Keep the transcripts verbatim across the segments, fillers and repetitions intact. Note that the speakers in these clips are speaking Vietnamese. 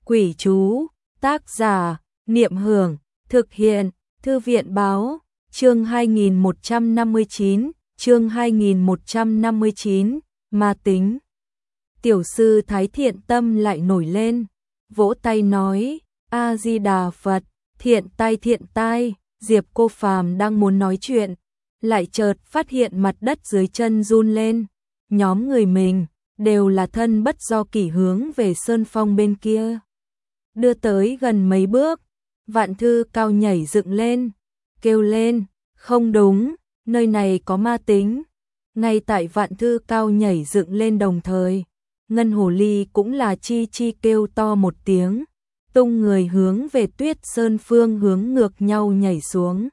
Quỷ chú, tác giả, Niệm Hưởng, thực hiện, Thư viện báo, chương hai nghìn một trăm năm mươi chín, chương hai nghìn một trăm năm mươi chín, ma tính. Tiểu sư Thái thiện tâm lại nổi lên, vỗ tay nói, A-di-đà Phật, thiện tai thiện tai. Diệp Cô Phàm đang muốn nói chuyện, lại chợt phát hiện mặt đất dưới chân run lên, nhóm người mình đều là thân bất do kỷ hướng về sơn phong bên kia. Đưa tới gần mấy bước, Vạn Thư Cao nhảy dựng lên, kêu lên, không đúng, nơi này có ma tính. Ngay tại Vạn Thư Cao nhảy dựng lên đồng thời, Ngân Hồ Ly cũng là chi chi kêu to một tiếng, tung người hướng về Tuyết Sơn phương hướng ngược nhau nhảy xuống.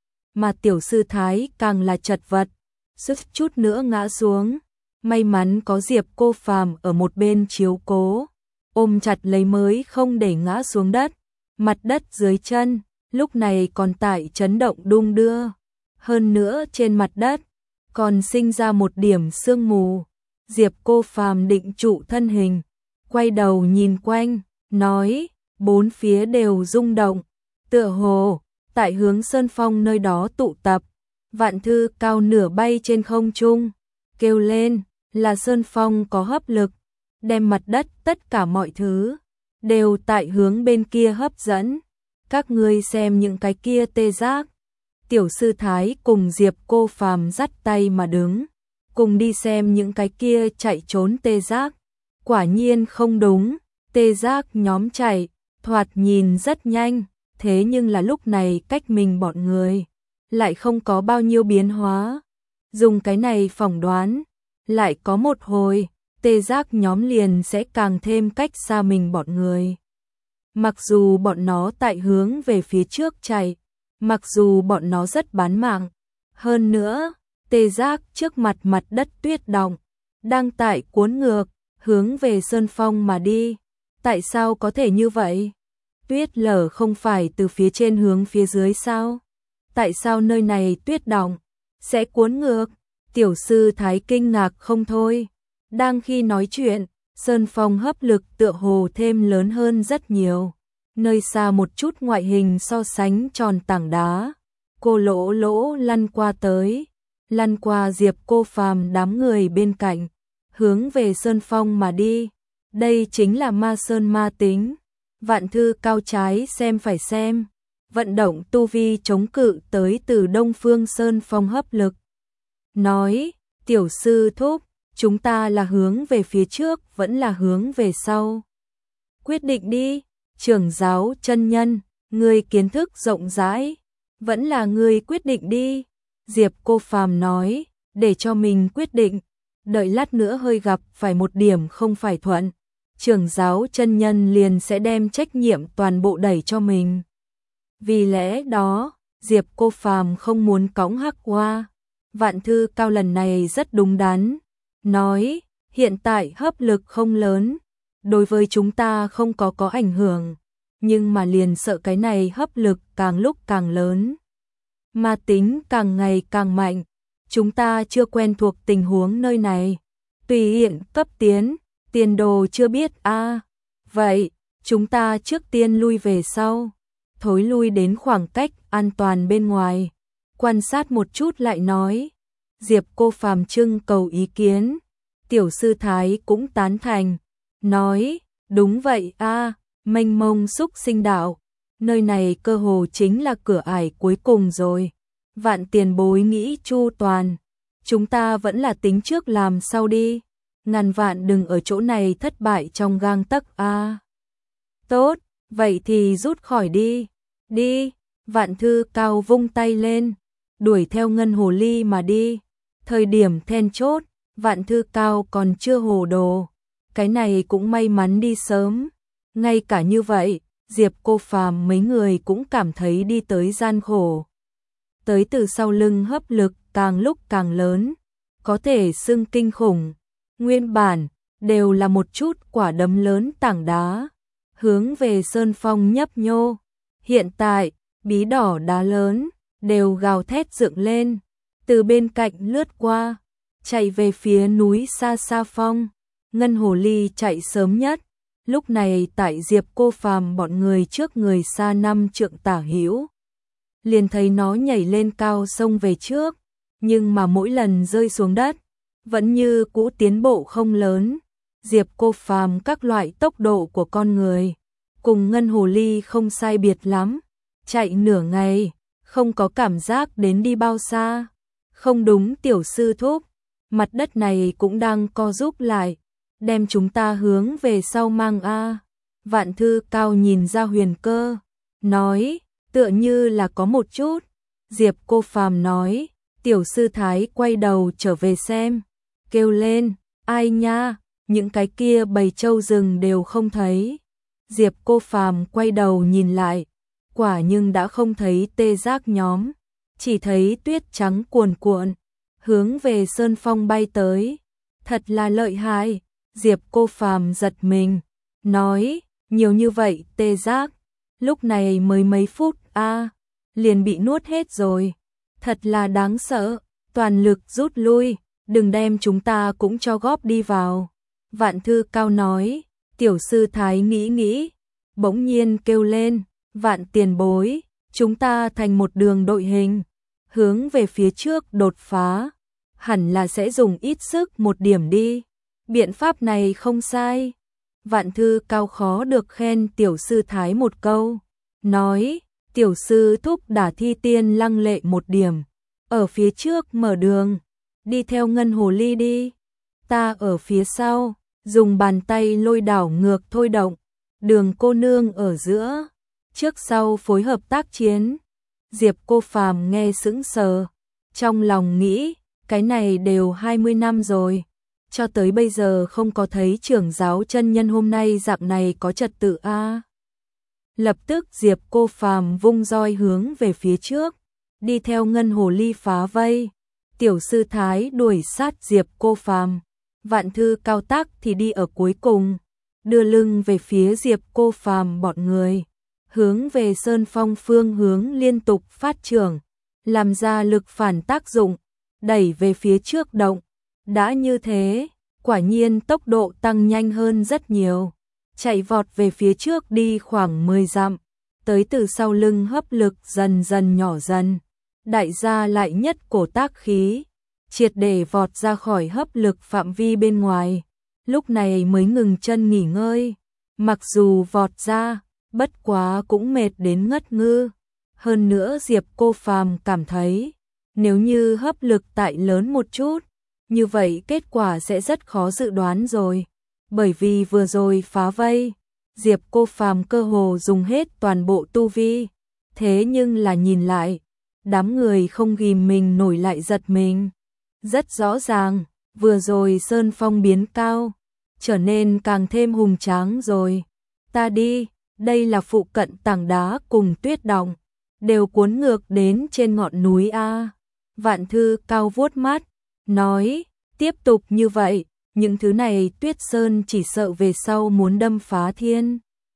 Mà tiểu sư Thái càng là chật vật, suýt chút nữa ngã xuống. May mắn có Diệp Cô Phàm ở một bên chiếu cố, ôm chặt lấy mới không để ngã xuống đất. Mặt đất dưới chân lúc này còn tại chấn động đung đưa, hơn nữa trên mặt đất còn sinh ra một điểm sương mù. Diệp Cô Phàm định trụ thân hình, quay đầu nhìn quanh, nói, bốn phía đều rung động, tựa hồ tại hướng sơn phong nơi đó tụ tập. Vạn Thư Cao nửa bay trên không trung, kêu lên, là sơn phong có hấp lực, đem mặt đất tất cả mọi thứ đều tại hướng bên kia hấp dẫn. Các ngươi xem những cái kia tê giác. Tiểu sư Thái cùng Diệp Cô Phàm dắt tay mà đứng, cùng đi xem những cái kia chạy trốn tê giác. Quả nhiên không đúng, tê giác nhóm chạy, thoạt nhìn rất nhanh, thế nhưng là lúc này cách mình bọn người lại không có bao nhiêu biến hóa. Dùng cái này phỏng đoán, lại có một hồi, tê giác nhóm liền sẽ càng thêm cách xa mình bọn người. Mặc dù bọn nó tại hướng về phía trước chạy, mặc dù bọn nó rất bán mạng, hơn nữa, tê giác trước mặt mặt đất tuyết động, đang tại cuốn ngược, hướng về sơn phong mà đi. Tại sao có thể như vậy? Tuyết lở không phải từ phía trên hướng phía dưới sao? Tại sao nơi này tuyết động sẽ cuốn ngược? Tiểu sư Thái kinh ngạc không thôi. Đang khi nói chuyện, sơn phong hấp lực tựa hồ thêm lớn hơn rất nhiều. Nơi xa một chút ngoại hình so sánh tròn tảng đá, cô lỗ lỗ lăn qua tới, lăn qua Diệp Cô Phàm đám người bên cạnh, hướng về sơn phong mà đi. Đây chính là ma sơn ma tính. Vạn Thư Cao trái xem phải xem, vận động tu vi chống cự tới từ Đông Phương Sơn phong hấp lực. Nói, tiểu sư thúc, chúng ta là hướng về phía trước vẫn là hướng về sau? Quyết định đi, trưởng giáo chân nhân, ngươi kiến thức rộng rãi, vẫn là ngươi quyết định đi. Diệp Cô Phàm nói, để cho mình quyết định, đợi lát nữa hơi gặp phải một điểm không phải thuận, trưởng giáo chân nhân liền sẽ đem trách nhiệm toàn bộ đẩy cho mình. Vì lẽ đó, Diệp Cô Phàm không muốn cõng hắc hoa. Vạn Thư Cao lần này rất đúng đắn, nói, hiện tại hấp lực không lớn, đối với chúng ta không có có ảnh hưởng, nhưng mà liền sợ cái này hấp lực càng lúc càng lớn, ma tính càng ngày càng mạnh, chúng ta chưa quen thuộc tình huống nơi này, tùy hiện cấp tiến, tiền đồ chưa biết a. À. Vậy, chúng ta trước tiên lui về sau, thối lui đến khoảng cách an toàn bên ngoài, quan sát một chút lại nói. Diệp Cô Phàm trưng cầu ý kiến, tiểu sư Thái cũng tán thành, nói, đúng vậy a, à, mênh mông xúc sinh đạo, nơi này cơ hồ chính là cửa ải cuối cùng rồi. Vạn tiền bối nghĩ chu toàn, chúng ta vẫn là tính trước làm sau đi, ngàn vạn đừng ở chỗ này thất bại trong gang tấc a. À. Tốt, vậy thì rút khỏi đi, đi. Vạn Thư Cao vung tay lên, đuổi theo Ngân Hồ Ly mà đi. Thời điểm then chốt, Vạn Thư Cao còn chưa hồ đồ, cái này cũng may mắn đi sớm. Ngay cả như vậy, Diệp Cô Phàm mấy người cũng cảm thấy đi tới gian khổ. Tới từ sau lưng hấp lực càng lúc càng lớn, có thể xưng kinh khủng. Nguyên bản đều là một chút quả đấm lớn tảng đá, hướng về sơn phong nhấp nhô. Hiện tại, bí đỏ đá lớn đều gào thét dựng lên, từ bên cạnh lướt qua, chạy về phía núi xa xa phong. Ngân Hồ Ly chạy sớm nhất, Lúc này tại Diệp Cô Phàm bọn người trước người xa năm trượng tả hữu, liền thấy nó nhảy lên cao xông về trước, nhưng mà mỗi lần rơi xuống đất, vẫn như cũ tiến bộ không lớn. Diệp Cô Phàm các loại tốc độ của con người, cùng ngân hồ ly không sai biệt lắm, chạy nửa ngày, không có cảm giác đến đi bao xa. Không đúng tiểu sư thúc, mặt đất này cũng đang co rúm lại, đem chúng ta hướng về sau mang a. Vạn Thư Cao nhìn ra Huyền Cơ, nói, tựa như là có một chút. Diệp Cô Phàm nói, tiểu sư thái quay đầu trở về xem, kêu lên, ai nha, những cái kia bầy trâu rừng đều không thấy. Diệp Cô Phàm quay đầu nhìn lại, quả nhưng đã không thấy tê giác nhóm, chỉ thấy tuyết trắng cuồn cuộn, hướng về sơn phong bay tới. Thật là lợi hại. Diệp Cô Phàm giật mình, nói, nhiều như vậy tê giác, lúc này mới mấy phút a, liền bị nuốt hết rồi. Thật là đáng sợ, toàn lực rút lui, đừng đem chúng ta cũng cho góp đi vào. Vạn Thư Cao nói, tiểu sư thái nghĩ nghĩ, bỗng nhiên kêu lên, Vạn tiền bối, chúng ta thành một đường đội hình, hướng về phía trước đột phá, hẳn là sẽ dùng ít sức một điểm đi. Biện pháp này không sai. Vạn Thư Cao khó được khen tiểu sư thái một câu, nói, tiểu sư thúc đả thi tiên lăng lệ một điểm, ở phía trước mở đường, đi theo ngân hồ ly đi, ta ở phía sau, dùng bàn tay lôi đảo ngược thôi động, đường cô nương ở giữa, trước sau phối hợp tác chiến. Diệp Cô Phàm nghe sững sờ, trong lòng nghĩ, cái này đều hai mươi năm rồi, cho tới bây giờ không có thấy trưởng giáo chân nhân hôm nay dạng này có trật tự a. Lập tức Diệp Cô Phàm vung roi hướng về phía trước, đi theo ngân hồ ly phá vây. Tiểu sư thái đuổi sát Diệp Cô Phàm, Vạn Thư Cao tác thì đi ở cuối cùng, đưa lưng về phía Diệp Cô Phàm bọn người, hướng về sơn phong phương hướng liên tục phát trưởng, làm ra lực phản tác dụng, đẩy về phía trước động. Đã như thế, quả nhiên tốc độ tăng nhanh hơn rất nhiều, chạy vọt về phía trước đi khoảng mười dặm, tới từ sau lưng hấp lực dần dần nhỏ dần, đại gia lại nhất cổ tác khí, triệt để vọt ra khỏi hấp lực phạm vi bên ngoài, lúc này mới ngừng chân nghỉ ngơi. Mặc dù vọt ra, bất quá cũng mệt đến ngất ngư, hơn nữa Diệp Cô Phàm cảm thấy, nếu như hấp lực tại lớn một chút, như vậy kết quả sẽ rất khó dự đoán rồi, bởi vì vừa rồi phá vây, Diệp Cô Phàm cơ hồ dùng hết toàn bộ tu vi, thế nhưng là nhìn lại, đám người không ghim mình nổi lại giật mình. Rất rõ ràng, vừa rồi sơn phong biến cao, trở nên càng thêm hùng tráng rồi. Ta đi, đây là phụ cận tảng đá cùng tuyết đọng, đều cuốn ngược đến trên ngọn núi a. Vạn Thư Cao vuốt mắt, nói, tiếp tục như vậy, những thứ này tuyết sơn chỉ sợ về sau muốn đâm phá thiên.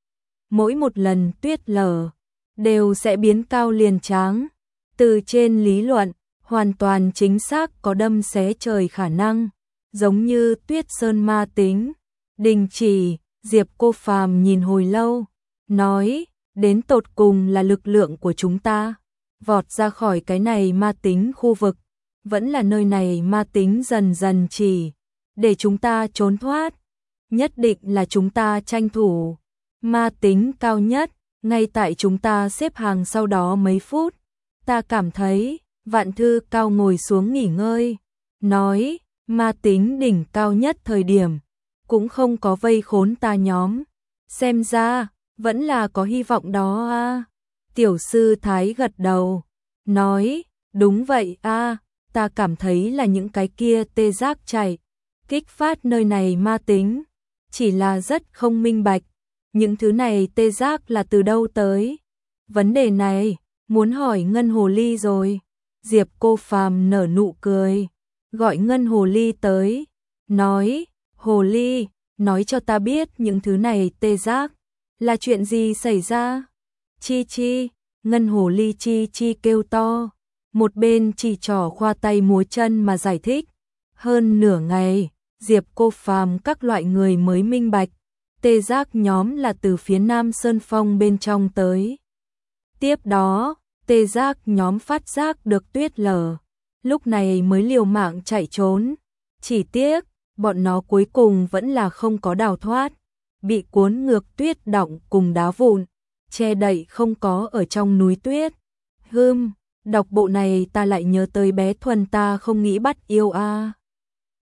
Mỗi một lần tuyết lở, đều sẽ biến cao liền tráng. Từ trên lý luận, hoàn toàn chính xác có đâm xé trời khả năng, giống như tuyết sơn ma tính. Đình chỉ, Diệp Cô Phàm nhìn hồi lâu, nói, đến tột cùng là lực lượng của chúng ta, vọt ra khỏi cái này ma tính khu vực, vẫn là nơi này ma tính dần dần chỉ, để chúng ta trốn thoát, nhất định là chúng ta tranh thủ. Ma tính cao nhất, ngay tại chúng ta xếp hàng sau đó mấy phút, ta cảm thấy, Vạn Thư Cao ngồi xuống nghỉ ngơi, nói, ma tính đỉnh cao nhất thời điểm, cũng không có vây khốn ta nhóm, xem ra, vẫn là có hy vọng đó a. Tiểu sư thái gật đầu, nói, đúng vậy a, ta cảm thấy là những cái kia tê giác chạy, kích phát nơi này ma tính, chỉ là rất không minh bạch, những thứ này tê giác là từ đâu tới. Vấn đề này, muốn hỏi Ngân Hồ Ly rồi. Diệp Cô Phàm nở nụ cười, gọi Ngân Hồ Ly tới, nói, Hồ Ly, nói cho ta biết những thứ này tê giác, là chuyện gì xảy ra? Chi chi, Ngân Hồ Ly chi chi kêu to, một bên chỉ trỏ khoa tay múa chân mà giải thích. Hơn nửa ngày, Diệp Cô Phàm các loại người mới minh bạch, tê giác nhóm là từ phía Nam Sơn Phong bên trong tới. Tiếp đó, tê giác nhóm phát giác được tuyết lở, lúc này mới liều mạng chạy trốn. Chỉ tiếc, bọn nó cuối cùng vẫn là không có đào thoát, bị cuốn ngược tuyết đọng cùng đá vụn, che đậy không có ở trong núi tuyết. Hừm, đọc bộ này ta lại nhớ tới bé Thuần ta không nghĩ bắt yêu a.